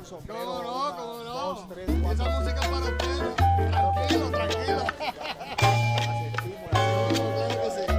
sombrero. ¿Cómo no? Dos, tres, cuatro. Esa música es para ustedes. Tranquilo, tranquilo. Claro que sí.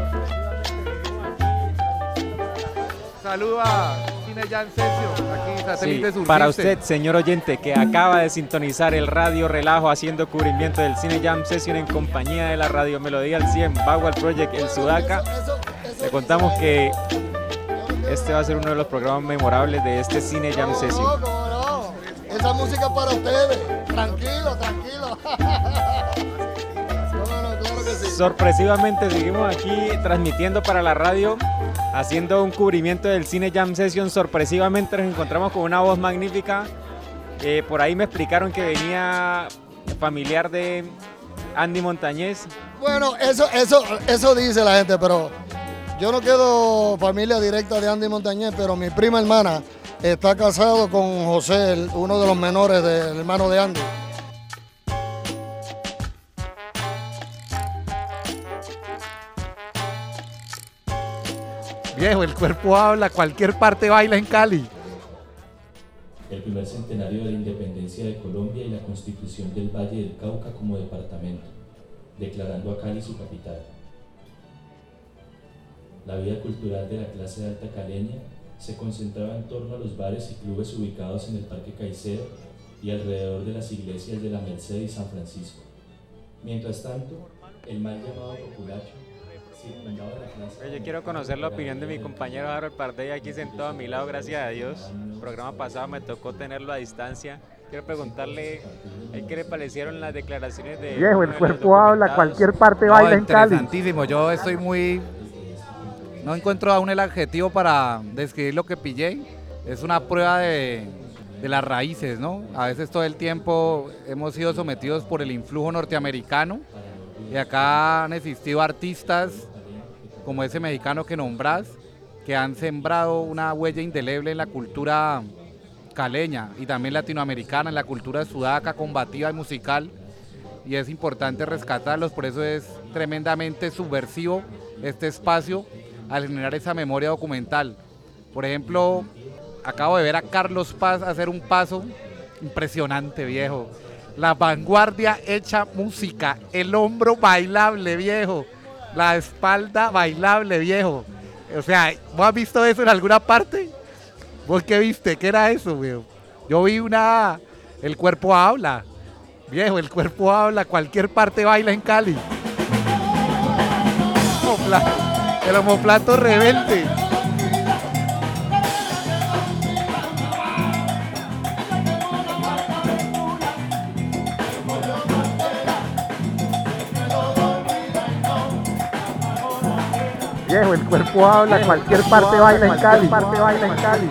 Saluda Cine Jam Session, aquí Satélite Sur para System. usted, señor oyente, que acaba de sintonizar el Radio Relajo haciendo cubrimiento del Cine Jam Session en compañía de la Radio Melodía al 100, Bagual Project, el Sudaca. Le contamos que este va a ser uno de los programas memorables de este Cine Jam Session. ¿Cómo no? Esa música es para ustedes. Tranquilo, tranquilo. ¿Cómo no? Claro que sí. Sorpresivamente seguimos aquí transmitiendo para la radio, haciendo un cubrimiento del Cine Jam Session. Sorpresivamente nos encontramos con una voz magnífica. Por ahí me explicaron que venía familiar de Andy Montañez. Bueno, eso dice la gente, pero yo no quedo familia directa de Andy Montañez, pero mi prima hermana está casado con José, uno de los menores del hermano de Andy. Viejo, el cuerpo habla, cualquier parte baila en Cali. El primer centenario de la independencia de Colombia y la constitución del Valle del Cauca como departamento, declarando a Cali su capital. La vida cultural de la clase alta caleña se concentraba en torno a los bares y clubes ubicados en el Parque Caicedo y alrededor de las iglesias de la Merced y San Francisco. Mientras tanto, el mal llamado populacho circundaba la clase... Yo quiero conocer la opinión de mi compañero Harold Pardey, aquí sentado a mi lado, gracias a Dios. El programa pasado me tocó tenerlo a distancia. Quiero preguntarle qué le parecieron las declaraciones de... Viejo, el cuerpo habla, cualquier parte baila en Cali. Interesantísimo, yo estoy muy... No encuentro aún el adjetivo para describir lo que pillé. Es una prueba de las raíces, ¿no? A veces todo el tiempo hemos sido sometidos por el influjo norteamericano y acá han existido artistas como ese mexicano que nombrás, que han sembrado una huella indeleble en la cultura caleña y también latinoamericana, en la cultura sudaca, combativa y musical, y es importante rescatarlos, por eso es tremendamente subversivo este espacio al generar esa memoria documental. Por ejemplo, acabo de ver a Carlos Paz hacer un paso impresionante, viejo. La vanguardia hecha música, el hombro bailable, viejo. La espalda bailable, viejo. O sea, ¿vos has visto eso en alguna parte? ¿Vos qué viste? ¿Qué era eso, viejo? Yo vi el cuerpo habla. Viejo, el cuerpo habla, cualquier parte baila en Cali. El omoplato rebelde. Viejo, el cuerpo habla, cualquier parte baila en Cali. Parte baila en Cali.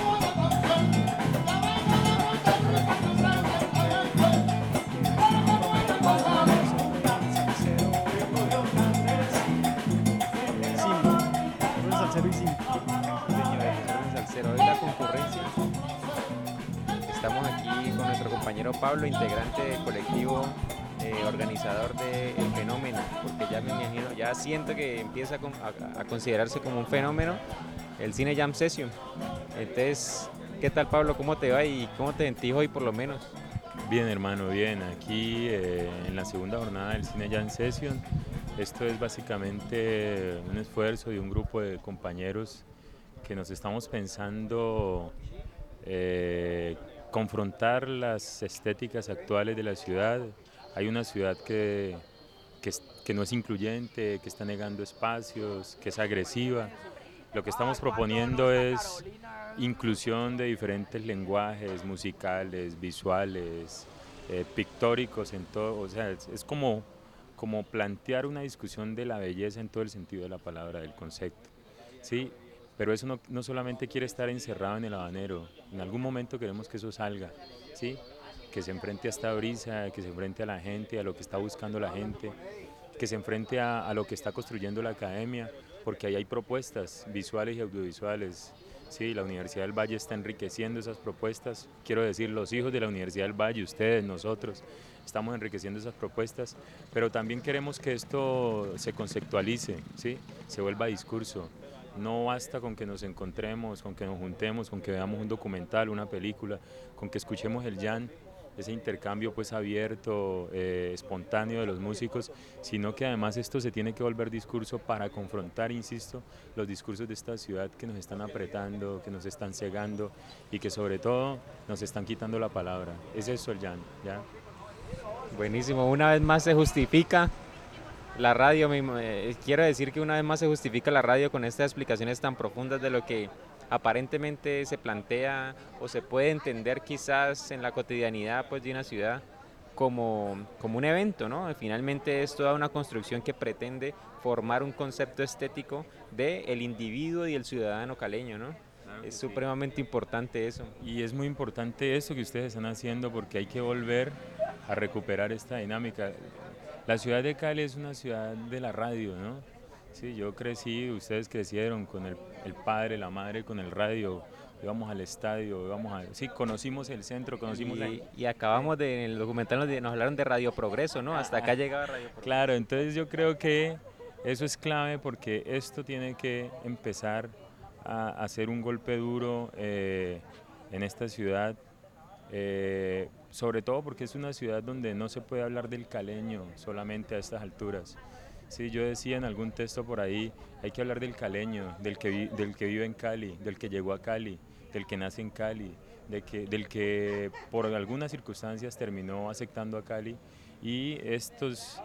Hoy la concurrencia. Estamos aquí con nuestro compañero Pablo, integrante del colectivo organizador del fenómeno, porque ya me imagino, ya siento que empieza a considerarse como un fenómeno el Cine Jam Session. Entonces, ¿qué tal, Pablo? ¿Cómo te va y cómo te sentís hoy por lo menos? Bien, hermano, bien. Aquí en la segunda jornada del Cine Jam Session. Esto es básicamente un esfuerzo de un grupo de compañeros que nos estamos pensando confrontar las estéticas actuales de la ciudad. Hay una ciudad que no es incluyente, que está negando espacios, que es agresiva. Lo que estamos proponiendo es inclusión de diferentes lenguajes musicales, visuales, pictóricos, en todo. O sea, es como plantear una discusión de la belleza en todo el sentido de la palabra, del concepto, ¿sí? Pero eso no solamente quiere estar encerrado en el habanero, en algún momento queremos que eso salga, ¿sí? Que se enfrente a esta brisa, que se enfrente a la gente, a lo que está buscando la gente, que se enfrente a lo que está construyendo la academia, porque ahí hay propuestas visuales y audiovisuales. Sí, la Universidad del Valle está enriqueciendo esas propuestas, quiero decir, los hijos de la Universidad del Valle, ustedes, nosotros, estamos enriqueciendo esas propuestas, pero también queremos que esto se conceptualice, ¿sí? Se vuelva discurso, No basta con que nos encontremos, con que nos juntemos, con que veamos un documental, una película, con que escuchemos el jam, ese intercambio pues abierto, espontáneo de los músicos, sino que además esto se tiene que volver discurso para confrontar, insisto, los discursos de esta ciudad que nos están apretando, que nos están cegando y que sobre todo nos están quitando la palabra. Es eso el jam, ¿ya? Buenísimo, una vez más se justifica la radio, quiero decir que una vez más se justifica la radio con estas explicaciones tan profundas de lo que aparentemente se plantea o se puede entender quizás en la cotidianidad pues, de una ciudad como un evento, ¿no? Finalmente es toda una construcción que pretende formar un concepto estético del individuo y el ciudadano caleño, ¿no? Claro, es supremamente importante eso. Y es muy importante eso que ustedes están haciendo porque hay que volver a recuperar esta dinámica. La ciudad de Cali es una ciudad de la radio, ¿no? Sí, yo crecí, ustedes crecieron con el padre, la madre, con el radio, íbamos al estadio, sí, conocimos el centro, conocimos y acabamos en el documental nos hablaron de Radio Progreso, ¿no? Hasta acá llegaba Radio Progreso. Claro, entonces yo creo que eso es clave porque esto tiene que empezar a hacer un golpe duro en esta ciudad, sobre todo porque es una ciudad donde no se puede hablar del caleño solamente a estas alturas. Sí, yo decía en algún texto por ahí, hay que hablar del caleño, del que vive en Cali, del que llegó a Cali, del que nace en Cali, del que por algunas circunstancias terminó aceptando a Cali y estas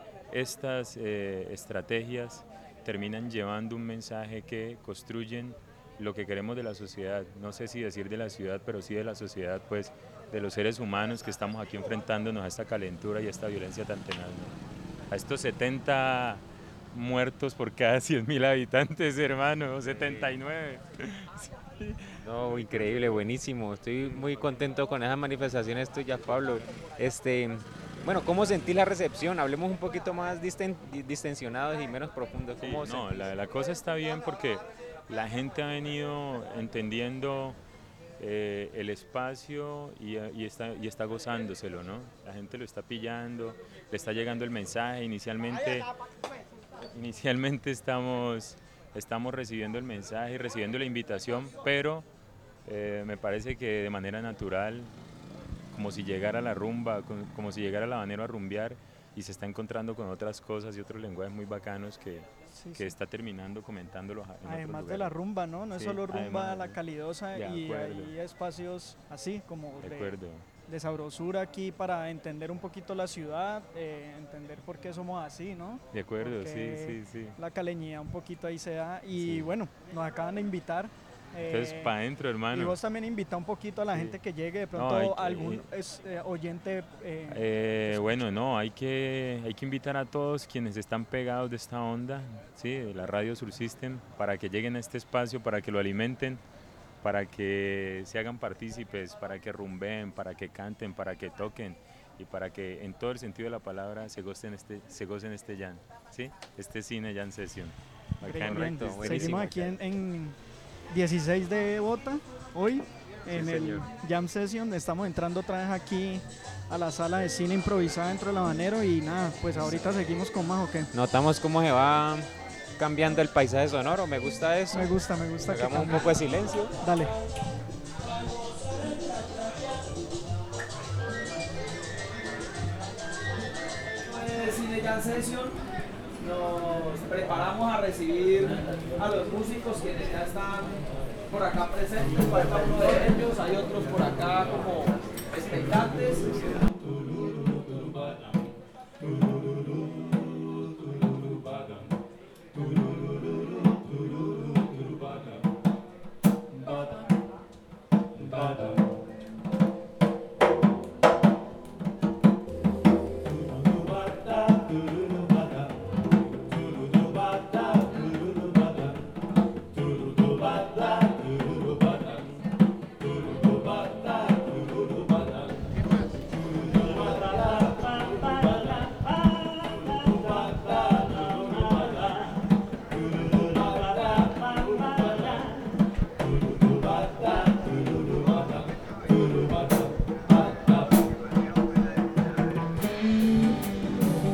estrategias terminan llevando un mensaje que construyen lo que queremos de la sociedad, no sé si decir de la ciudad, pero sí de la sociedad, pues de los seres humanos que estamos aquí enfrentándonos a esta calentura y a esta violencia tan tenaz, ¿no? A estos 70 muertos por cada 100.000 habitantes, hermano, 79. Sí. No, increíble, buenísimo. Estoy muy contento con esas manifestaciones tuyas, Pablo. Bueno, ¿cómo sentí la recepción? Hablemos un poquito más distensionados y menos profundos. Sí, no, la cosa está bien porque la gente ha venido entendiendo el espacio y está gozándoselo, ¿no? La gente lo está pillando, le está llegando el mensaje. Inicialmente estamos recibiendo el mensaje y recibiendo la invitación, pero me parece que de manera natural, como si llegara la rumba, como si llegara el habanero a rumbear y se está encontrando con otras cosas y otros lenguajes muy bacanos que está terminando comentándolos en otros además lugares. De la rumba, ¿no? No es solo rumba además, la calidosa y hay espacios así como de sabrosura aquí para entender un poquito la ciudad, entender por qué somos así, ¿no? De acuerdo, porque sí. La caleñía un poquito ahí se da y bueno, nos acaban de invitar. Entonces, para adentro, hermano. Y vos también invita un poquito a la gente que llegue, de pronto algún oyente. Bueno, no, hay que invitar a todos quienes están pegados de esta onda, ¿sí? De la Radio Sur System, para que lleguen a este espacio, para que lo alimenten, para que se hagan partícipes, para que rumbeen, para que canten, para que toquen y para que en todo el sentido de la palabra se gocen este jam, ¿sí? Este cine jam session. Correcto, seguimos aquí en 16 de Bota, hoy en el Jam Session. Estamos entrando otra vez aquí a la sala de cine improvisada dentro del habanero y nada, pues ahorita seguimos con más, ¿o qué? Notamos cómo se va cambiando el paisaje sonoro, me gusta eso. Me gusta. Hagamos un poco de silencio. Dale. Cine Jam Session. Nos preparamos a recibir a los músicos quienes ya están por acá presentes, falta uno de ellos, hay otros por acá como expectantes.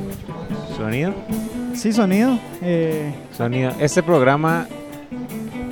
¿Sonido? Sí, sonido. Sonido. Este programa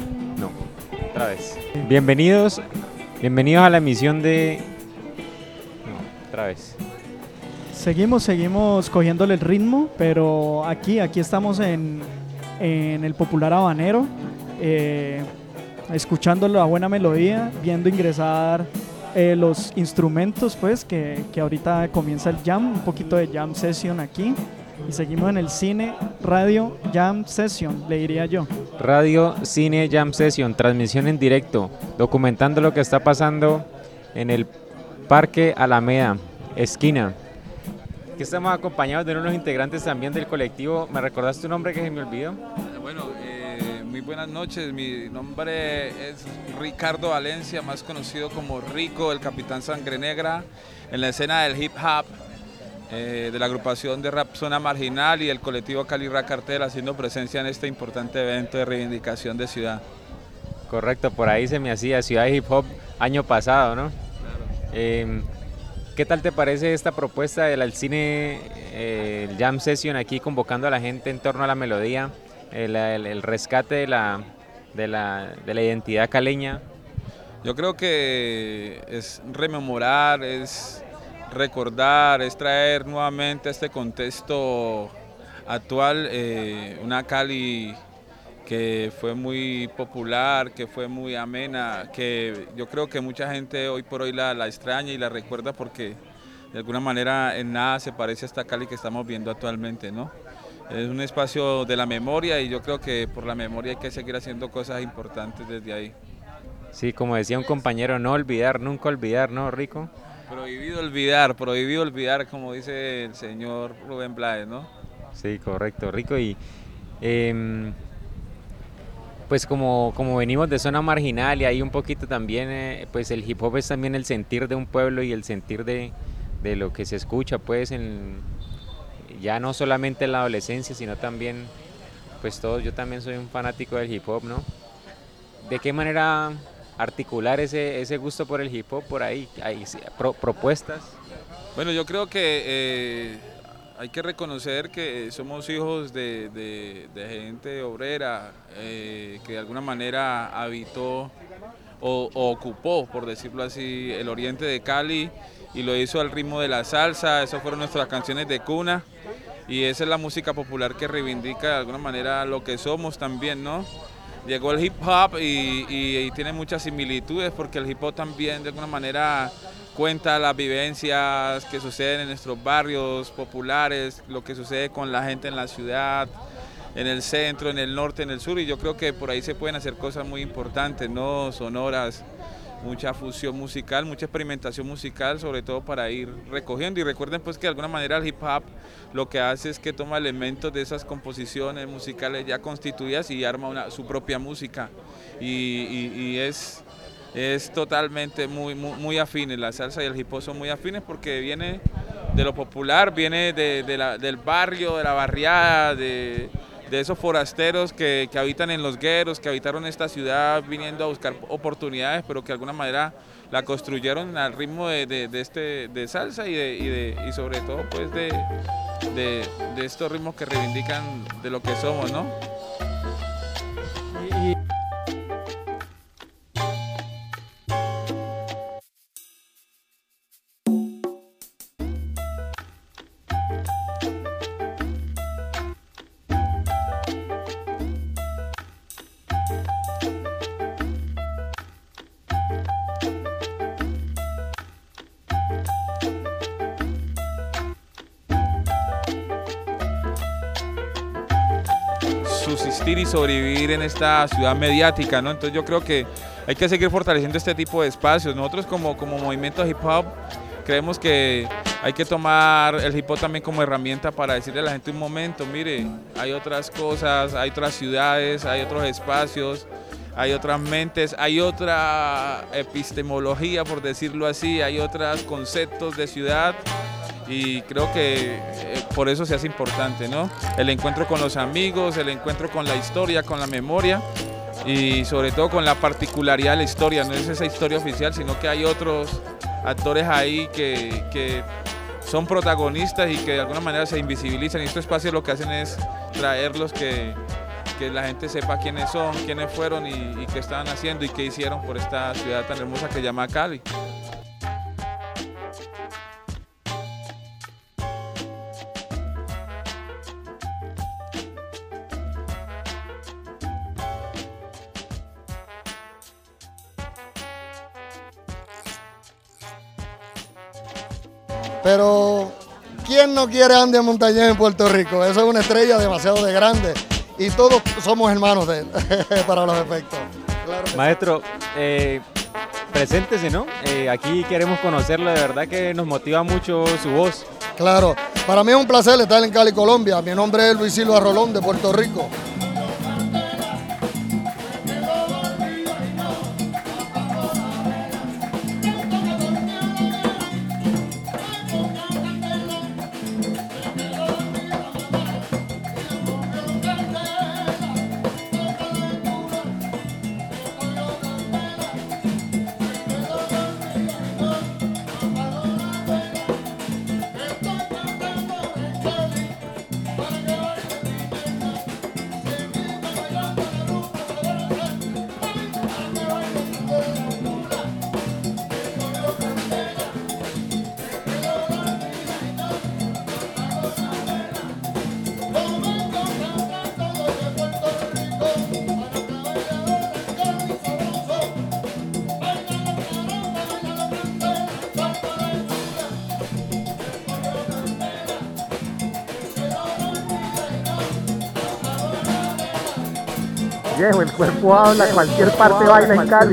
otra vez. Bienvenidos a la emisión de... No, otra vez. Seguimos cogiéndole el ritmo, pero aquí estamos en el popular habanero, escuchando la buena melodía, viendo ingresar los instrumentos, pues que ahorita comienza el jam, un poquito de jam session aquí, y seguimos en el cine radio jam session, le diría yo. Radio Cine Jam Session, transmisión en directo, documentando lo que está pasando en el Parque Alameda, esquina. Aquí estamos acompañados de unos integrantes también del colectivo. ¿Me recordaste tu nombre que se me olvidó? Bueno, muy buenas noches. Mi nombre es Ricardo Valencia, más conocido como Rico, el Capitán Sangre Negra, en la escena del hip hop, de la agrupación de rap Zona Marginal y el colectivo Cali Rap Cartel, haciendo presencia en este importante evento de reivindicación de ciudad. Correcto, por ahí se me hacía Ciudad de Hip Hop año pasado, ¿no? Claro. ¿Qué tal te parece esta propuesta del cine, el Jam Session aquí convocando a la gente en torno a la melodía, el rescate de la identidad caleña? Yo creo que es rememorar, es recordar, es traer nuevamente a este contexto actual una Cali que fue muy popular, que fue muy amena, que yo creo que mucha gente hoy por hoy la extraña y la recuerda porque de alguna manera en nada se parece a esta Cali que estamos viendo actualmente, ¿no? Es un espacio de la memoria y yo creo que por la memoria hay que seguir haciendo cosas importantes desde ahí. Sí, como decía un compañero, no olvidar, nunca olvidar, ¿no, Rico? Prohibido olvidar, como dice el señor Rubén Blades, ¿no? Sí, correcto, Rico. Y pues como venimos de zona marginal y ahí un poquito también, pues el hip hop es también el sentir de un pueblo y el sentir de lo que se escucha, pues ya no solamente en la adolescencia, sino también, pues todos, yo también soy un fanático del hip hop, ¿no? ¿De qué manera articular ese gusto por el hip hop por ahí? ¿Hay propuestas? Bueno, yo creo que hay que reconocer que somos hijos de gente obrera que de alguna manera habitó o ocupó, por decirlo así, el oriente de Cali y lo hizo al ritmo de la salsa. Esas fueron nuestras canciones de cuna y esa es la música popular que reivindica de alguna manera lo que somos también, ¿no? Llegó el hip hop y tiene muchas similitudes porque el hip hop también de alguna manera cuenta las vivencias que suceden en nuestros barrios populares, lo que sucede con la gente en la ciudad, en el centro, en el norte, en el sur, y yo creo que por ahí se pueden hacer cosas muy importantes, ¿no? Sonoras, mucha fusión musical, mucha experimentación musical, sobre todo para ir recogiendo. Y recuerden pues que de alguna manera el hip hop lo que hace es que toma elementos de esas composiciones musicales ya constituidas y arma su propia música, y es totalmente muy afines. La salsa y el hip hop son muy afines porque viene de lo popular, viene del barrio, de la barriada, de esos forasteros que habitan en los gueros, que habitaron esta ciudad viniendo a buscar oportunidades, pero que de alguna manera la construyeron al ritmo de salsa y sobre todo pues de estos ritmos que reivindican de lo que somos, ¿no? Subsistir y sobrevivir en esta ciudad mediática, ¿no? Entonces yo creo que hay que seguir fortaleciendo este tipo de espacios. Nosotros como movimiento hip hop creemos que hay que tomar el hip hop también como herramienta para decirle a la gente un momento, mire, hay otras cosas, hay otras ciudades, hay otros espacios, hay otras mentes, hay otra epistemología, por decirlo así, hay otros conceptos de ciudad. Y creo que por eso se hace importante, ¿no? El encuentro con los amigos, el encuentro con la historia, con la memoria y sobre todo con la particularidad de la historia. No es esa historia oficial, sino que hay otros actores ahí que son protagonistas y que de alguna manera se invisibilizan. Y estos espacios lo que hacen es traerlos, que que la gente sepa quiénes son, quiénes fueron y qué estaban haciendo y qué hicieron por esta ciudad tan hermosa que se llama Cali. Pero, ¿quién no quiere a Andy Montañez en Puerto Rico? Eso es una estrella demasiado de grande y todos somos hermanos de él, para los efectos. Claro Maestro, preséntese, ¿no? Aquí queremos conocerlo, de verdad que nos motiva mucho su voz. Claro, para mí es un placer estar en Cali, Colombia. Mi nombre es Luis Silva Rolón, de Puerto Rico. Viejo, el cuerpo habla, cualquier parte baila en Cali,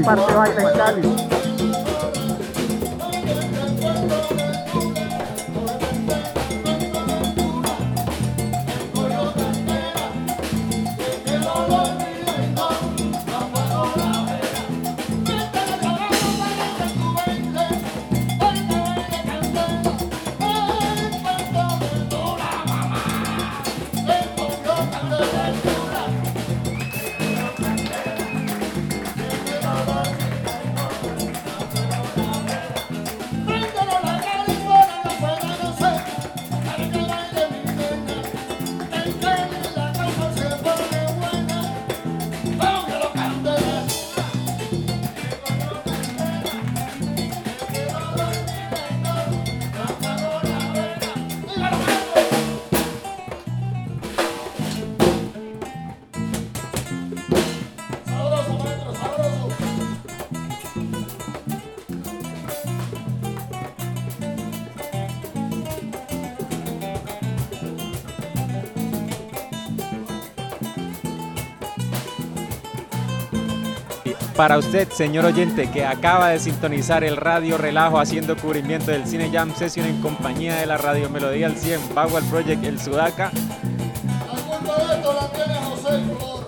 Para usted, señor oyente, que acaba de sintonizar el Radio Relajo haciendo cubrimiento del Cine Jam Session en compañía de la Radio Melodía al 100, Power Project El Sudaca. La culpa de esto la tiene José Flor.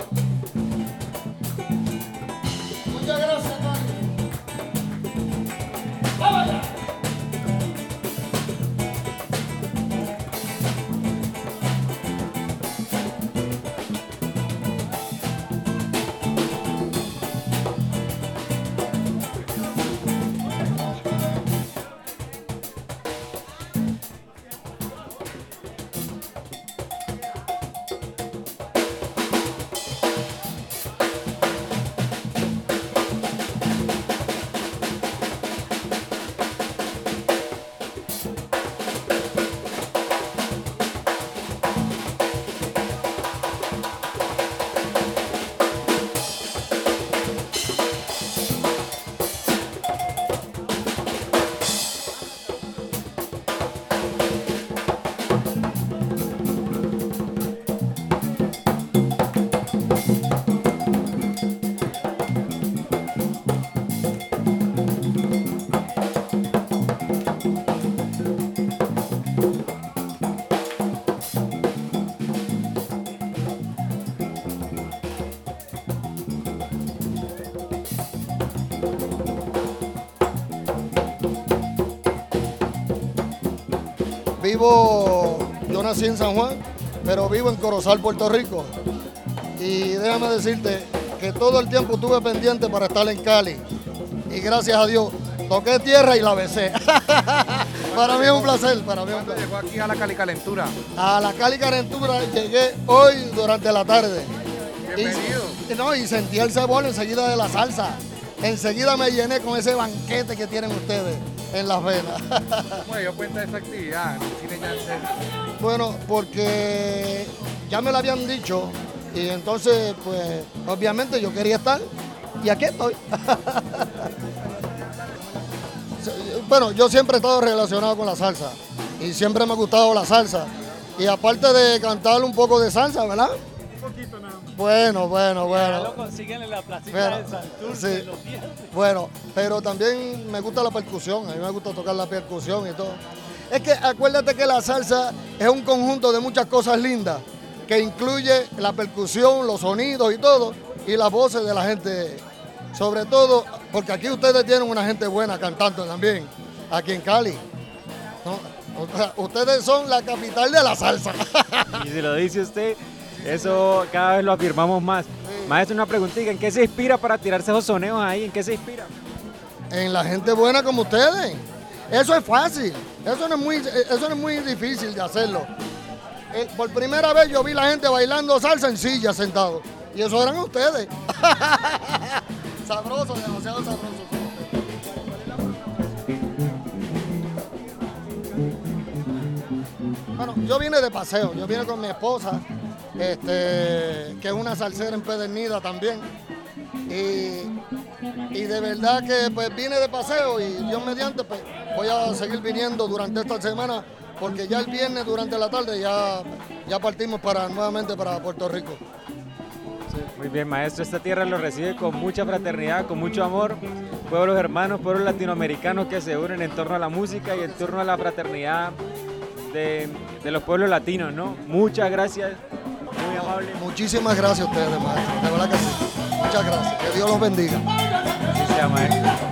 Muchas gracias, Cali. ¡Vamos allá! Yo nací en San Juan, pero vivo en Corozal, Puerto Rico. Y déjame decirte que todo el tiempo estuve pendiente para estar en Cali. Y gracias a Dios, toqué tierra y la besé. Para mí es un placer, para mí es un placer. Llegó aquí a la Cali Calentura. A la Cali Calentura llegué hoy durante la tarde. Bienvenido. Y sentí el sabor enseguida de la salsa. Enseguida me llené con ese banquete que tienen ustedes en las venas. ¿Cómo dio cuenta de esta actividad en el Cine Jam Session? Bueno, porque ya me lo habían dicho y entonces, pues, obviamente yo quería estar y aquí estoy. Bueno, yo siempre he estado relacionado con la salsa y siempre me ha gustado la salsa. Y aparte de cantar un poco de salsa, ¿verdad? Un poquito nada más. Bueno. Ya lo consiguen en la placita de Santurce, Sí. los viernes. Bueno, pero también me gusta la percusión, a mí me gusta tocar la percusión y todo. Es que acuérdate que la salsa es un conjunto de muchas cosas lindas, que incluye la percusión, los sonidos y todo, y las voces de la gente, sobre todo, porque aquí ustedes tienen una gente buena cantando también, aquí en Cali. ¿No? Ustedes son la capital de la salsa. Y si lo dice usted, eso cada vez lo afirmamos más. Sí. Maestro, una preguntita, ¿en qué se inspira para tirarse esos soneos ahí? ¿En qué se inspira? En la gente buena como ustedes. Eso es fácil, eso no es muy difícil de hacerlo. Por primera vez yo vi la gente bailando salsa en silla, sentado. Y eso eran ustedes. Sabroso, demasiado sabroso. Bueno, yo vine de paseo, yo vine con mi esposa, que es una salsera empedernida también. Y de verdad que pues vine de paseo y Dios mediante pues voy a seguir viniendo durante esta semana porque ya el viernes durante la tarde ya partimos nuevamente para Puerto Rico. Sí, muy bien, maestro, esta tierra lo recibe con mucha fraternidad, con mucho amor, pueblos hermanos, pueblos latinoamericanos que se unen en torno a la música y en torno a la fraternidad de los pueblos latinos, ¿no? Muchas gracias, muy amable. Muchísimas gracias a ustedes, maestro, de verdad que sí. Muchas gracias, que Dios los bendiga. Así sea, maestro.